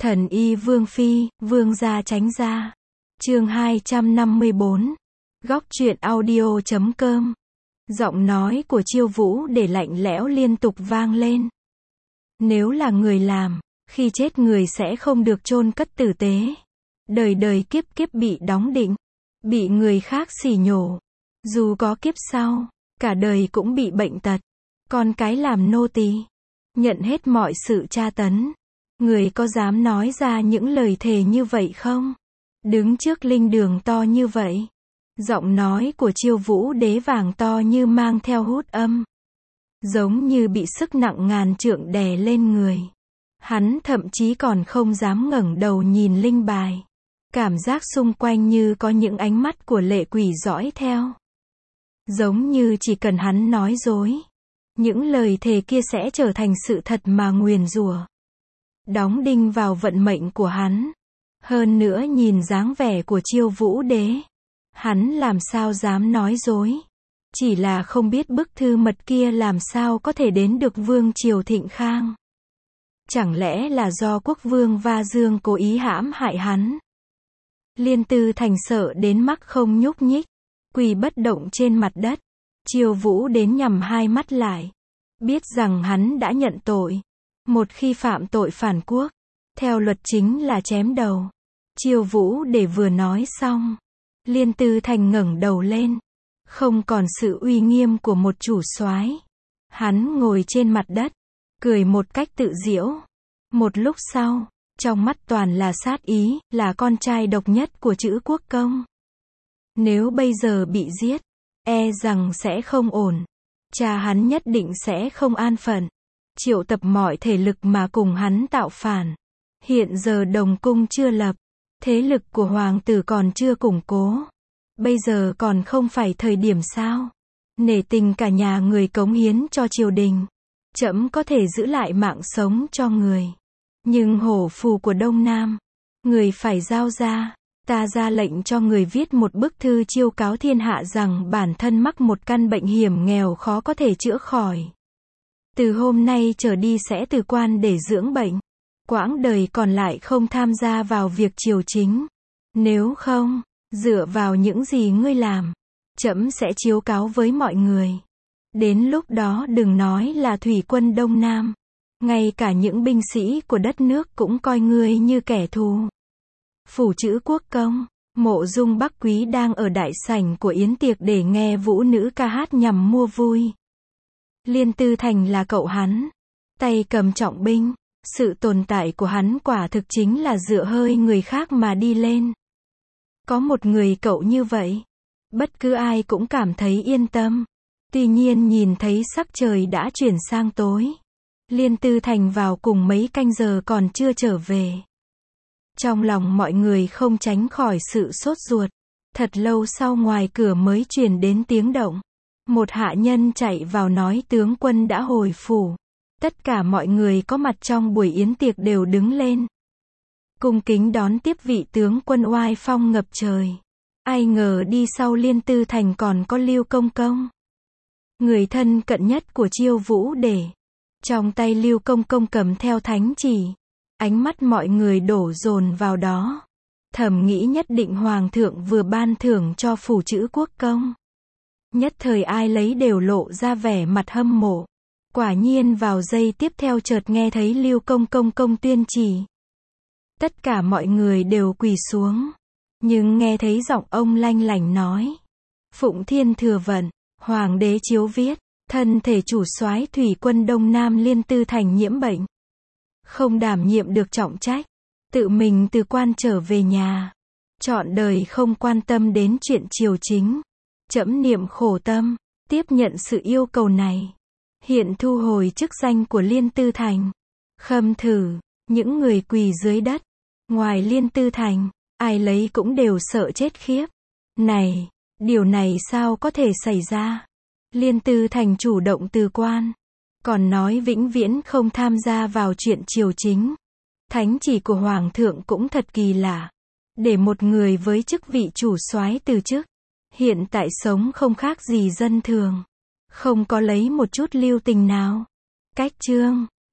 Thần y Vương Phi, Vương gia tránh ra. Chương 254. Góc truyện audio.com. Giọng nói của Chiêu Vũ để lạnh lẽo liên tục vang lên. Nếu là người làm, khi chết người sẽ không được chôn cất tử tế. Đời đời kiếp kiếp bị đóng đinh, bị người khác xỉ nhổ. Dù có kiếp sau, cả đời cũng bị bệnh tật. Con cái làm nô tỳ, nhận hết mọi sự tra tấn. Người có dám nói ra những lời thề như vậy không? Đứng trước linh đường to như vậy. Giọng nói của Chiêu Vũ đế vàng to như mang theo hút âm. Giống như bị sức nặng ngàn trượng đè lên người. Hắn thậm chí còn không dám ngẩng đầu nhìn linh bài. Cảm giác xung quanh như có những ánh mắt của lệ quỷ dõi theo. Giống như chỉ cần hắn nói dối, những lời thề kia sẽ trở thành sự thật mà nguyền rủa, đóng đinh vào vận mệnh của hắn. Hơn nữa nhìn dáng vẻ của Chiêu Vũ đế, hắn làm sao dám nói dối. Chỉ là không biết bức thư mật kia làm sao có thể đến được vương triều Thịnh Khang. Chẳng lẽ là do quốc vương Va Dương cố ý hãm hại hắn? Liên Tư Thành sợ đến mắt không nhúc nhích, quỳ bất động trên mặt đất. Chiêu Vũ đến nhắm hai mắt lại, biết rằng hắn đã nhận tội. Một khi phạm tội phản quốc, theo luật chính là chém đầu. Chiêu Vũ để vừa nói xong, Liên Tư Thành ngẩng đầu lên, không còn sự uy nghiêm của một chủ soái. Hắn ngồi trên mặt đất, cười một cách tự giễu. Một lúc sau, trong mắt toàn là sát ý, là con trai độc nhất của Chữ Quốc Công. Nếu bây giờ bị giết, e rằng sẽ không ổn. Cha hắn nhất định sẽ không an phận, triệu tập mọi thể lực mà cùng hắn tạo phản. Hiện giờ Đồng Cung chưa lập, thế lực của hoàng tử còn chưa củng cố. Bây giờ còn không phải thời điểm sao? Nể tình cả nhà người cống hiến cho triều đình, trẫm có thể giữ lại mạng sống cho người. Nhưng hổ phù của Đông Nam, người phải giao ra. Ta ra lệnh cho người viết một bức thư chiêu cáo thiên hạ rằng bản thân mắc một căn bệnh hiểm nghèo khó có thể chữa khỏi. Từ hôm nay trở đi sẽ từ quan để dưỡng bệnh. Quãng đời còn lại không tham gia vào việc triều chính. Nếu không, dựa vào những gì ngươi làm, trẫm sẽ chiếu cáo với mọi người. Đến lúc đó đừng nói là thủy quân Đông Nam, ngay cả những binh sĩ của đất nước cũng coi ngươi như kẻ thù. Phủ Chữ Quốc Công, Mộ Dung Bắc Quý đang ở đại sảnh của yến tiệc để nghe vũ nữ ca hát nhằm mua vui. Liên Tư Thành là cậu hắn, tay cầm trọng binh. Sự tồn tại của hắn quả thực chính là dựa hơi người khác mà đi lên. Có một người cậu như vậy, bất cứ ai cũng cảm thấy yên tâm. Tuy nhiên nhìn thấy sắc trời đã chuyển sang tối, Liên Tư Thành vào cùng mấy canh giờ còn chưa trở về. Trong lòng mọi người không tránh khỏi sự sốt ruột. Thật lâu sau ngoài cửa mới truyền đến tiếng động. Một hạ nhân chạy vào nói tướng quân đã hồi phủ. Tất cả mọi người có mặt trong buổi yến tiệc đều đứng lên, cung kính đón tiếp vị tướng quân oai phong ngập trời. Ai ngờ đi sau Liên Tư Thành còn có Lưu Công Công, người thân cận nhất của Chiêu Vũ đế. Trong tay Lưu Công Công cầm theo thánh chỉ. Ánh mắt mọi người đổ dồn vào đó, thầm nghĩ nhất định hoàng thượng vừa ban thưởng cho phủ Chữ Quốc Công. Nhất thời ai lấy đều lộ ra vẻ mặt hâm mộ. Quả nhiên vào giây tiếp theo chợt nghe thấy Lưu Công Công công tuyên chỉ. Tất cả mọi người đều quỳ xuống. Nhưng nghe thấy giọng ông lanh lảnh nói. Phụng Thiên thừa vận, Hoàng đế chiếu viết, thân thể chủ soái thủy quân Đông Nam Liên Tư Thành nhiễm bệnh. Không đảm nhiệm được trọng trách. Tự mình từ quan trở về nhà. Trọn đời không quan tâm đến chuyện triều chính. Trẫm niệm khổ tâm, tiếp nhận sự yêu cầu này. Hiện thu hồi chức danh của Liên Tư Thành. Khâm thử, những người quỳ dưới đất. Ngoài Liên Tư Thành, ai lấy cũng đều sợ chết khiếp. Này, điều này sao có thể xảy ra? Liên Tư Thành chủ động từ quan, còn nói vĩnh viễn không tham gia vào chuyện triều chính. Thánh chỉ của Hoàng thượng cũng thật kỳ lạ. Để một người với chức vị chủ soái từ chức, hiện tại sống không khác gì dân thường. Không có lấy một chút lưu tình nào. Cách chương